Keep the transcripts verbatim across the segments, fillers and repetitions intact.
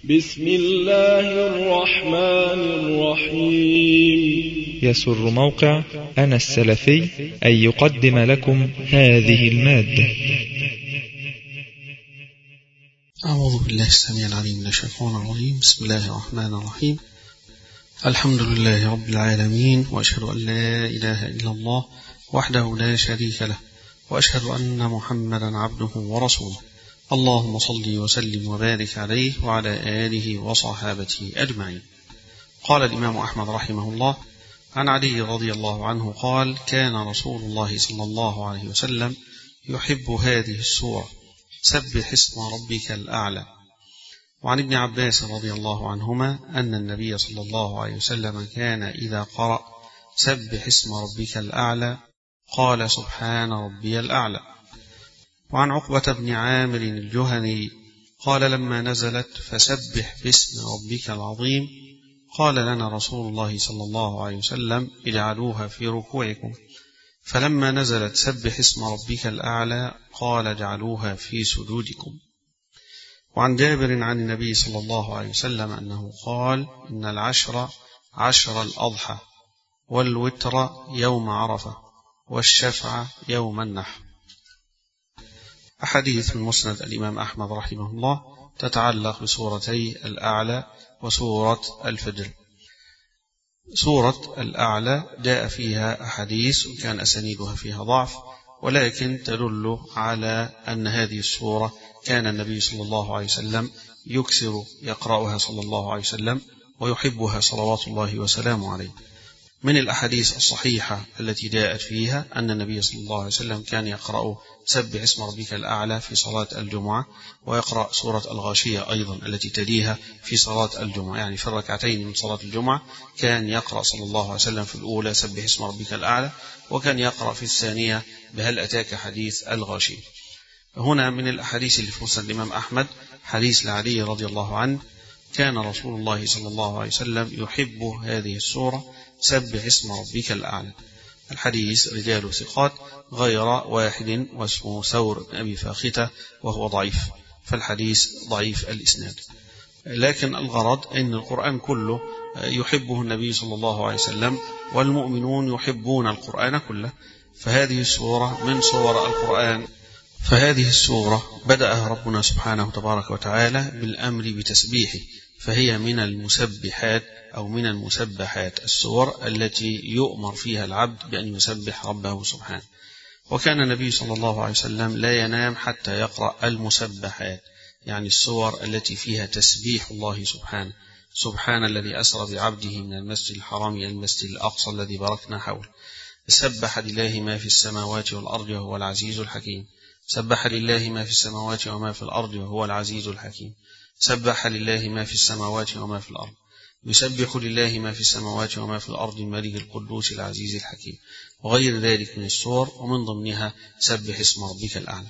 بسم الله الرحمن الرحيم. يسر موقع أنا السلفي أن يقدم لكم هذه المادة. أعوذ بالله السميع العليم من الشيطان الرجيم. بسم الله الرحمن الرحيم. الحمد لله رب العالمين، وأشهد أن لا إله إلا الله وحده لا شريك له، وأشهد أن محمدا عبده ورسوله. اللهم صل وسلم وبارك عليه وعلى آله وصحابته أجمعين. قال الإمام أحمد رحمه الله عن علي رضي الله عنه قال: كان رسول الله صلى الله عليه وسلم يحب هذه السورة: سبح اسم ربك الأعلى. وعن ابن عباس رضي الله عنهما أن النبي صلى الله عليه وسلم كان إذا قرأ سبح اسم ربك الأعلى قال: سبحان ربي الأعلى. وعن عقبة بن عامر الجهني قال: لما نزلت فسبح باسم ربك العظيم قال لنا رسول الله صلى الله عليه وسلم: اجعلوها في ركوعكم. فلما نزلت سبح اسم ربك الأعلى قال: اجعلوها في سجودكم. وعن جابر عن النبي صلى الله عليه وسلم أنه قال: إن العشر عشر الأضحى، والوتر يوم عرفة، والشفع يوم النحر. أحاديث من مسند الإمام أحمد رحمه الله تتعلق بسورتي الأعلى وسورة الفجر. سورة الأعلى جاء فيها أحاديث وكان أسانيدها فيها ضعف، ولكن تدل على أن هذه السورة كان النبي صلى الله عليه وسلم يكثر يقرأها صلى الله عليه وسلم ويحبها صلوات الله وسلامه عليه. من الأحاديث الصحيحة التي جاءت فيها أن النبي صلى الله عليه وسلم كان يقرأ سبح اسم ربك الأعلى في صلاة الجمعة، ويقرأ سورة الغاشية أيضا التي تليها في صلاة الجمعة، يعني في الركعتين من صلاة الجمعة كان يقرأ صلى الله عليه وسلم في الأولى سبح اسم ربك الأعلى، وكان يقرأ في الثانية بهل أتاك حديث الغاشية. هنا من الأحاديث اللي في مسند الإمام أحمد حديث لعلي رضي الله عنه: كان رسول الله صلى الله عليه وسلم يحب هذه السورة: سبح اسم ربك الأعلى. الحديث رجال ثقات غير واحد واسمه ثور بن أبي فاختة وهو ضعيف، فالحديث ضعيف الإسناد. لكن الغرض أن القرآن كله يحبه النبي صلى الله عليه وسلم، والمؤمنون يحبون القرآن كله، فهذه السورة من صور القرآن. فهذه السورة بدأها ربنا سبحانه تبارك وتعالى بالأمر بتسبيحه، فهي من المسبحات أو من المسبحات، السور التي يؤمر فيها العبد بأن يسبح ربه سبحانه. وكان النبي صلى الله عليه وسلم لا ينام حتى يقرأ المسبحات، يعني السور التي فيها تسبيح الله سبحانه: سبحان الذي أسرى بعبده من المسجد الحرام إلى المسجد الأقصى الذي باركنا حوله، سبح لله ما في السماوات والأرض وهو العزيز الحكيم، سبح لله ما في السماوات وما في الأرض وهو العزيز الحكيم، سبح لله ما في السماوات وما في الأرض، يسبح لله ما في السماوات وما في الأرض الملك القدوس العزيز الحكيم، وغير ذلك من السور، ومن ضمنها سبح اسم ربك الأعلى.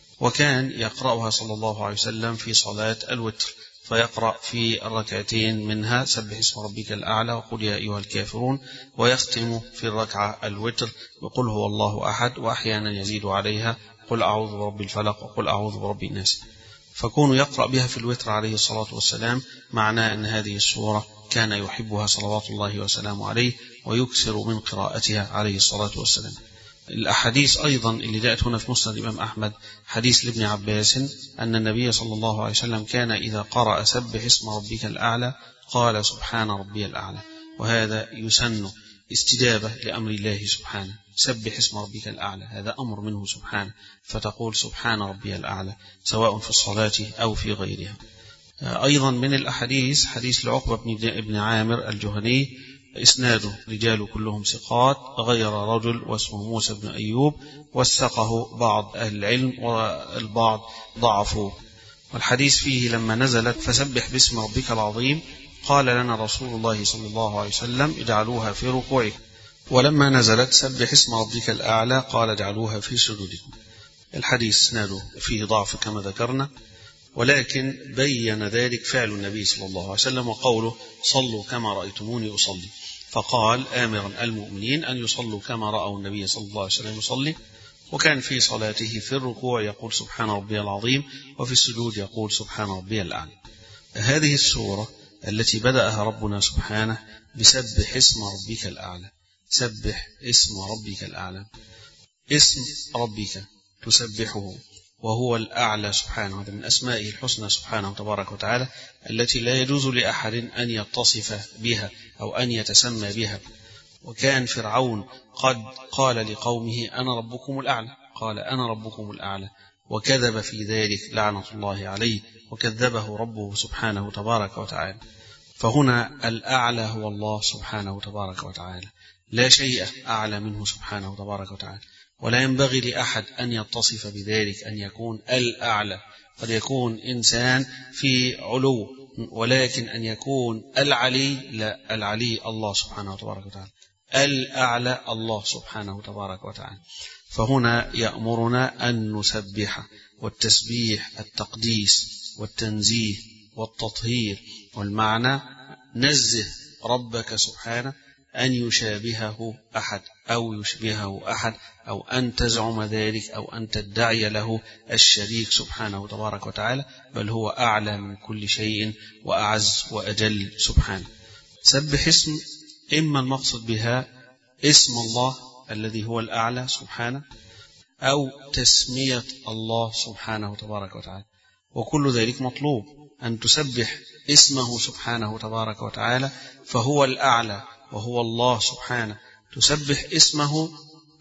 وكان يقرأها صلى الله عليه وسلم في صلاة الوتر، فيقرأ في الركعتين منها سبح اسم ربك الأعلى وقل يا أيها الكافرون، ويختم في الركعة الوتر بقل هو الله أحد، وأحيانا يزيد عليها قل أعوذ برب الفلق وقل أعوذ برب الناس. فكون يقرأ بها في الوتر عليه الصلاة والسلام معناه أن هذه السورة كان يحبها صلوات الله وسلامه عليه، ويكثر من قراءتها عليه الصلاة والسلام. الأحاديث أيضا اللي جاءت هنا في مسند الإمام أحمد حديث لابن عباس أن النبي صلى الله عليه وسلم كان إذا قرأ سبح اسم ربك الأعلى قال: سبحان ربي الأعلى. وهذا يسن استجابة لأمر الله سبحانه: سبح اسم ربك الأعلى، هذا أمر منه سبحانه، فتقول سبحان ربي الأعلى سواء في الصلاة أو في غيرها. أيضا من الأحاديث حديث لعقبة بن عامر الجهني إسناده رجال كلهم ثقات غير رجل واسمه موسى بن أيوب، وثقه بعض أهل العلم والبعض ضعفوه. والحديث فيه: لما نزلت فسبح باسم ربك العظيم قال لنا رسول الله صلى الله عليه وسلم: اجعلوها في ركوعكم. ولما نزلت سبح اسم ربك الأعلى قال: اجعلوها في سجودكم. الحديث اسناده فيه ضعف كما ذكرنا، ولكن بين ذلك فعل النبي صلى الله عليه وسلم وقوله: صلوا كما رأيتموني أصلي، فقال آمرا المؤمنين أن يصلوا كما رأوا النبي صلى الله عليه وسلم يصلي. وكان في صلاته في الركوع يقول سبحان ربي العظيم، وفي السجود يقول سبحان ربي الأعلى. هذه السورة التي بدأها ربنا سبحانه بسبح اسم ربك الأعلى. سبح اسم ربك الأعلى، اسم ربك تسبحه وهو الأعلى سبحانه، هذا من أسمائه الحسنى سبحانه تبارك وتعالى التي لا يجوز لأحد أن يتصف بها أو أن يتسمى بها. وكان فرعون قد قال لقومه أنا ربكم الأعلى، قال أنا ربكم الأعلى، وكذب في ذلك لعنة الله عليه، وكذبه ربه سبحانه تبارك وتعالى. فهنا الأعلى هو الله سبحانه تبارك وتعالى، لا شيء أعلى منه سبحانه تبارك وتعالى، ولا ينبغي لأحد أن يتصف بذلك أن يكون الأعلى. قد يكون إنسان في علو، ولكن أن يكون العلي، لا، العلي الله سبحانه تبارك وتعالى، الأعلى الله سبحانه تبارك وتعالى. فهنا يأمرنا أن نسبح، والتسبيح التقديس والتنزيه والتطهير، والمعنى نزه ربك سبحانه أن يشابهه أحد أو يشبهه أحد، أو أن تزعم ذلك، أو أن تدعي له الشريك سبحانه تبارك وتعالى، بل هو أعلى من كل شيء وأعز وأجل سبحانه. سبح اسم إما المقصد بها اسم الله الذي هو الأعلى سبحانه، أو تسمية الله سبحانه تبارك وتعالى، وكل ذلك مطلوب. أن تسبح اسمه سبحانه تبارك وتعالى فهو الأعلى وهو الله سبحانه، تسبح اسمه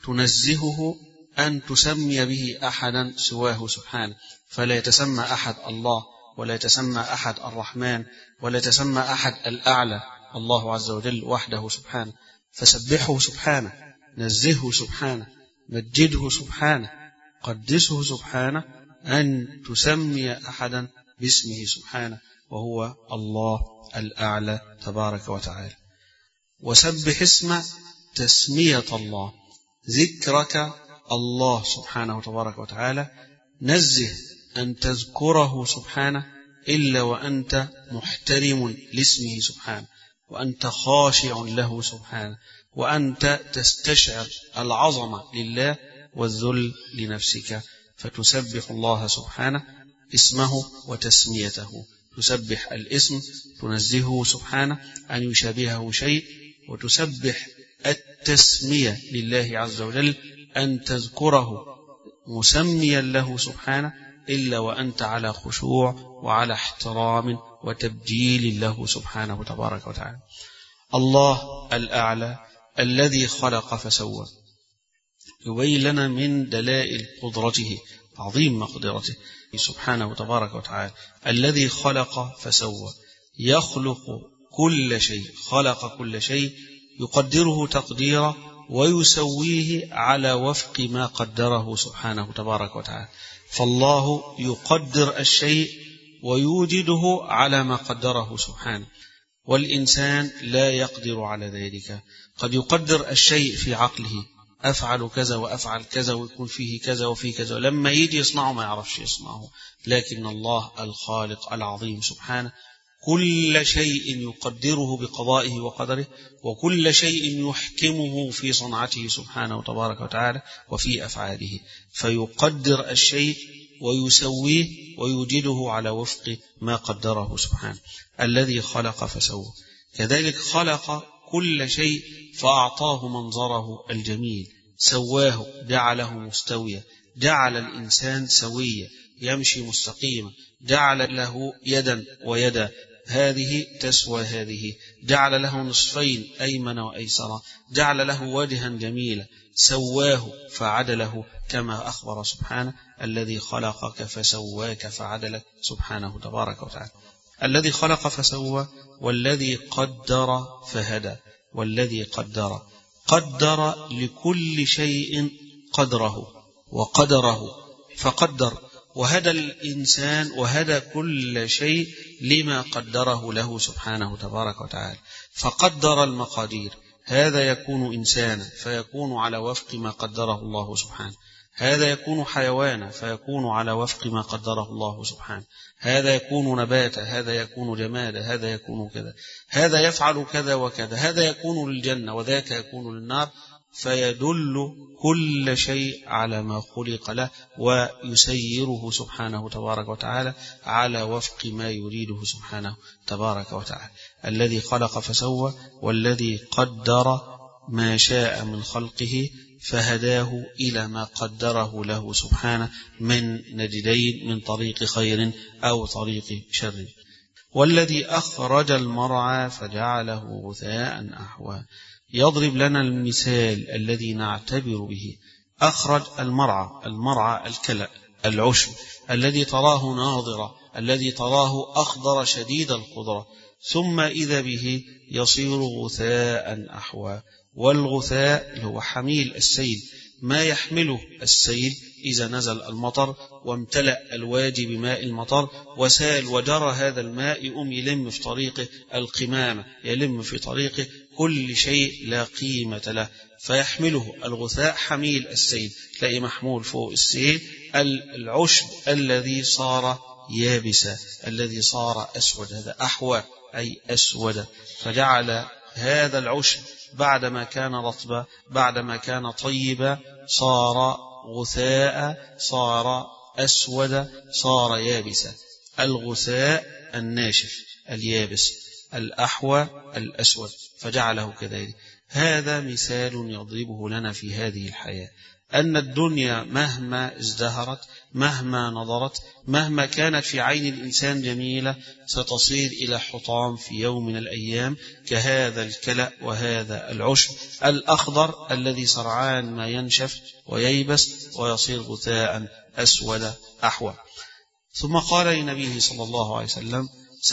تنزهه أن تسمي به أحدا سواه سبحانه، فلا يتسمى أحد الله، ولا يتسمى أحد الرحمن، ولا يتسمى أحد الأعلى، الله عز وجل وحده سبحانه. فسبحه سبحانه، نزهه سبحانه، مجده سبحانه، قدسه سبحانه، أن تسمي أحدا باسمه سبحانه، وهو الله الأعلى تبارك وتعالى. وسبح اسم تسمية الله، ذكرك الله سبحانه تبارك وتعالى، نزه أن تذكره سبحانه إلا وأنت محترم لاسمه سبحانه، وأنت خاشع له سبحانه، وأنت تستشعر العظمة لله والذل لنفسك، فتسبح الله سبحانه اسمه وتسميته. تسبح الاسم تنزهه سبحانه أن يشابهه شيء، وتسبح التسمية لله عز وجل أن تذكره مسميا له سبحانه إلا وأنت على خشوع وعلى احترام وتبجيل له سبحانه تبارك وتعالى. الله الأعلى الذي خلق فسوى، يبين لنا من دلائل قدرته، عظيم مقدرته سبحانه تبارك وتعالى. الذي خلق فسوى، يخلق كل شيء، خلق كل شيء، يقدره تقديرا ويسويه على وفق ما قدره سبحانه تبارك وتعالى. فالله يقدر الشيء ويوجده على ما قدره سبحانه، والإنسان لا يقدر على ذلك. قد يقدر الشيء في عقله، أفعل كذا وأفعل كذا ويكون فيه كذا وفيه كذا، لما يجي يصنعه ما يعرفش يصنعه. لكن الله الخالق العظيم سبحانه كل شيء يقدره بقضائه وقدره، وكل شيء يحكمه في صنعته سبحانه تبارك وتعالى وفي أفعاله، فيقدر الشيء ويسويه ويوجده على وفق ما قدره سبحانه. الذي خلق فسوى، كذلك خلق كل شيء فأعطاه منظره الجميل، سواه، جعله مستويا، جعل الإنسان سويا يمشي مستقيما، جعل له يدا ويدا، هذه تسوى هذه، جعل له نصفين أيمن وأيسر، جعل له وجها جميلا، سواه فعدله كما أخبر سبحانه الذي خلقك فسواك فعدلك سبحانه تبارك وتعالى. الذي خلق فسوى، والذي قدر فهدى. والذي قدر، قدر لكل شيء قدره وقدره فقدر، وهدى الإنسان وهدى كل شيء لما قدره له سبحانه تبارك وتعالى. فقدر المقادير، هذا يكون إنسانا فيكون على وفق ما قدره الله سبحانه، هذا يكون حيوانا فيكون على وفق ما قدره الله سبحانه، هذا يكون نباتا، هذا يكون جمادا، هذا يكون كذا، هذا يفعل كذا وكذا، هذا يكون للجنة وذاك يكون للنار، فيدل كل شيء على ما خلق له ويسيره سبحانه تبارك وتعالى على وفق ما يريده سبحانه تبارك وتعالى. الذي خلق فسوى والذي قدر ما شاء من خلقه فهداه إلى ما قدره له سبحانه من نجدين من طريق خير أو طريق شر. والذي أخرج المرعى فجعله غثاء أحوى. يضرب لنا المثال الذي نعتبر به. أخرج المرعى، المرعى الكلأ العشب الذي تراه ناضرة، الذي تراه أخضر شديد الخضرة، ثم إذا به يصير غثاء أحوى. والغثاء هو حميل السيل، ما يحمله السيل إذا نزل المطر وامتلأ الوادي بماء المطر وسال وجرى هذا الماء، يقوم يلم في طريقه القمامة، يلم في طريقه كل شيء لا قيمة له، فيحمله الغثاء حميل السيل. تلاقي محمول فوق السيل العشب الذي صار يابسا، الذي صار أسود، هذا أحوى أي أسود. فجعل هذا العشب بعدما كان رطبا، بعدما كان طيبا، صار غثاء، صار أسود، صار يابسا. الغثاء الناشف اليابس، الأحوى الأسود، فجعله كذلك. هذا مثال يضربه لنا في هذه الحياة، أن الدنيا مهما ازدهرت، مهما نظرت، مهما كانت في عين الإنسان جميلة، ستصير إلى حطام في يوم من الأيام، كهذا الكلأ وهذا العشب الأخضر الذي سرعان ما ينشف وييبس ويصير غثاء أسود أحوى. ثم قال لنبيه صلى الله عليه وسلم: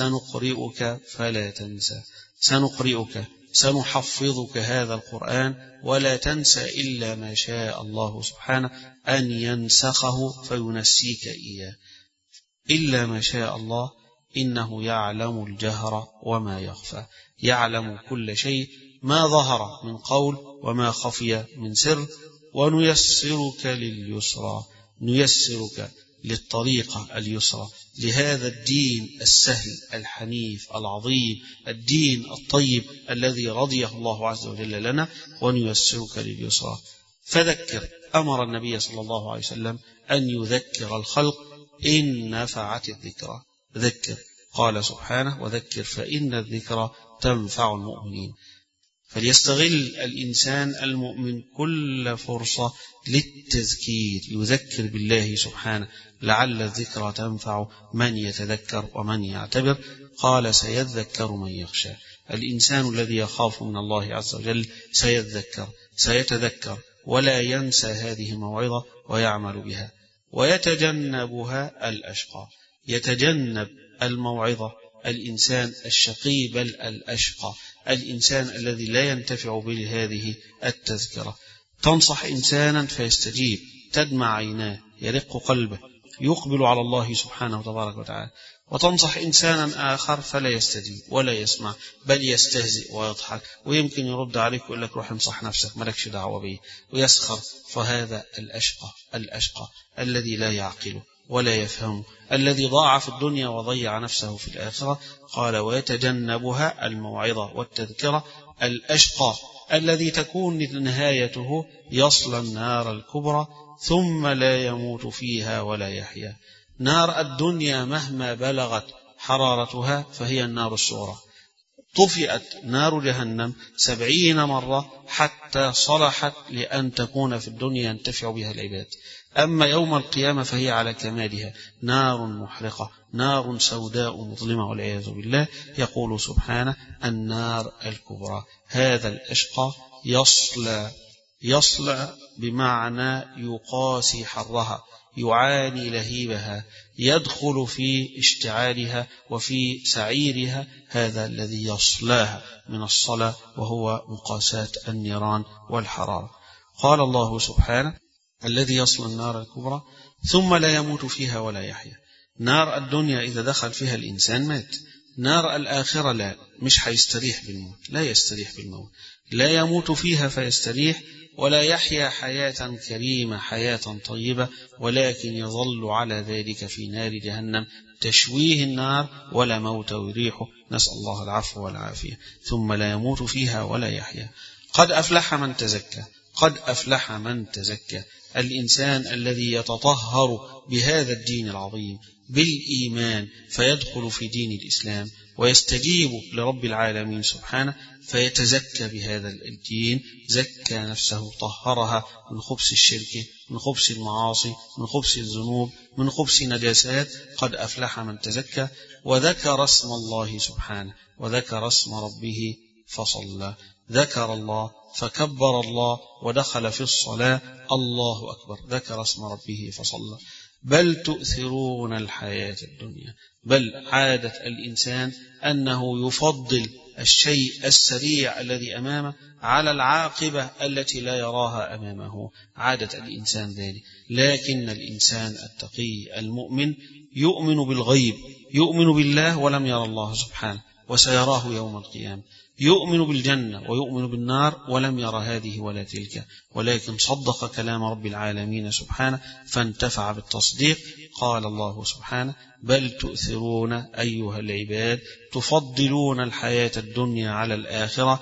سنقرئك فلا تنسى، سنقرئك سنحفظك هذا القرآن ولا تنسى إلا ما شاء الله سبحانه أن ينسخه فينسيك إياه. إلا ما شاء الله، إنه يعلم الجهر وما يخفى، يعلم كل شيء، ما ظهر من قول وما خفي من سر. ونيسرك لليسرى، نيسرك للطريقة اليسرى، لهذا الدين السهل الحنيف العظيم، الدين الطيب الذي رضيه الله عز وجل لنا. ونيسرك لليسرى. فذكر، أمر النبي صلى الله عليه وسلم أن يذكر الخلق إن نفعت الذكرى. ذكر، قال سبحانه: وذكر فإن الذكرى تنفع المؤمنين. فليستغل الإنسان المؤمن كل فرصة للتذكير، يذكر بالله سبحانه، لعل الذكرى تنفع من يتذكر ومن يعتبر. قال: سيذكر من يخشى. الإنسان الذي يخاف من الله عز وجل سيذكر، سيتذكر، ولا ينسى هذه الموعظة ويعمل بها. ويتجنبها الأشقى. يتجنب الموعظة الإنسان الشقي، بل الأشقى، الإنسان الذي لا ينتفع بهذه التذكرة. تنصح إنسانا فيستجيب، تدمع عيناه، يرق قلبه، يقبل على الله سبحانه وتبارك وتعالى. وتنصح إنسانا آخر فلا يستجيب ولا يسمع، بل يستهزئ ويضحك، ويمكن يرد عليك ويقول لك: روح انصح نفسك، مالكش دعوة به، ويسخر. فهذا الأشقى، الأشقى الذي لا يعقله ولا يفهم، الذي ضاع في الدنيا وضيع نفسه في الآخرة. قال: ويتجنبها الموعظة والتذكرة. الأشقى الذي تكون نهايته يصلى النار الكبرى ثم لا يموت فيها ولا يحيا. نار الدنيا مهما بلغت حرارتها فهي النار الصغرى. طفئت نار جهنم سبعين مرة حتى صلحت لأن تكون في الدنيا ينتفع بها العباد. أما يوم القيامة فهي على كمالها، نار محرقة، نار سوداء مظلمة والعياذ بالله. يقول سبحانه: النار الكبرى. هذا الأشقى يصلى، يصلى بمعنى يقاسي حرها، يعاني لهيبها، يدخل في اشتعالها وفي سعيرها. هذا الذي يصلاها من الصلاة، وهو مقاساة النيران والحرارة. قال الله سبحانه: الذي يصل النار الكبرى ثم لا يموت فيها ولا يحيا. نار الدنيا إذا دخل فيها الإنسان مات. نار الآخرة لا، مش هيستريح بالموت، لا يستريح بالموت، لا يموت فيها فيستريح، ولا يحيا حياة كريمة، حياة طيبة، ولكن يظل على ذلك في نار جهنم تشويه النار، ولا موت يريحه، نسأل الله العفو والعافية. ثم لا يموت فيها ولا يحيا. قد أفلح من تزكى، قد أفلح من تزكى. الإنسان الذي يتطهر بهذا الدين العظيم بالإيمان فيدخل في دين الإسلام ويستجيب لرب العالمين سبحانه فيتزكى بهذا الدين، زكى نفسه، طهرها من خبث الشرك، من خبث المعاصي، من خبث الذنوب، من خبث نجاسات. قد أفلح من تزكى وذكر اسم الله سبحانه، وذكر اسم ربه فصلى. ذكر الله فكبر الله ودخل في الصلاة، الله أكبر، ذكر اسم ربه فصلى. بل تؤثرون الحياة الدنيا. بل عادة الإنسان أنه يفضل الشيء السريع الذي أمامه على العاقبة التي لا يراها أمامه، عادة الإنسان ذلك. لكن الإنسان التقي المؤمن يؤمن بالغيب، يؤمن بالله ولم يرى الله سبحانه وسيراه يوم القيامة، يؤمن بالجنة ويؤمن بالنار ولم يرى هذه ولا تلك، ولكن صدق كلام رب العالمين سبحانه فانتفع بالتصديق. قال الله سبحانه: بل تؤثرون أيها العباد، تفضلون الحياة الدنيا على الآخرة،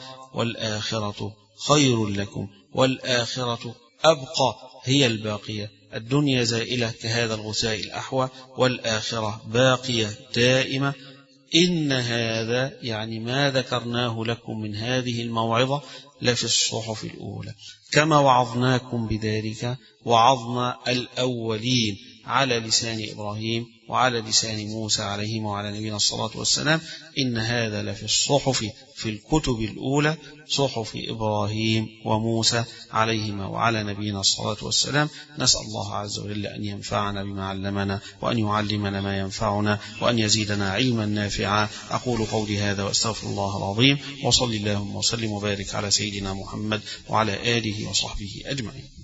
والآخرة خير لكم، والآخرة أبقى، هي الباقية. الدنيا زائلة كهذا الغثاء الأحوى، والآخرة باقية دائمة. إن هذا يعني ما ذكرناه لكم من هذه الموعظة لفي الصحف الأولى، كما وعظناكم بذلك وعظنا الأولين على لسان إبراهيم وعلى لسان موسى عليهما وعلى نبينا الصلاة والسلام. إن هذا لفي الصحف، في الكتب الأولى، صحف إبراهيم وموسى عليهما وعلى نبينا الصلاة والسلام. نسأل الله عز وجل أن ينفعنا بما علمنا، وأن يعلمنا ما ينفعنا، وأن يزيدنا علما نافعا. أقول قولي هذا وأستغفر الله العظيم، وصلي اللهم وسلم وبارك على سيدنا محمد وعلى آله وصحبه أجمعين.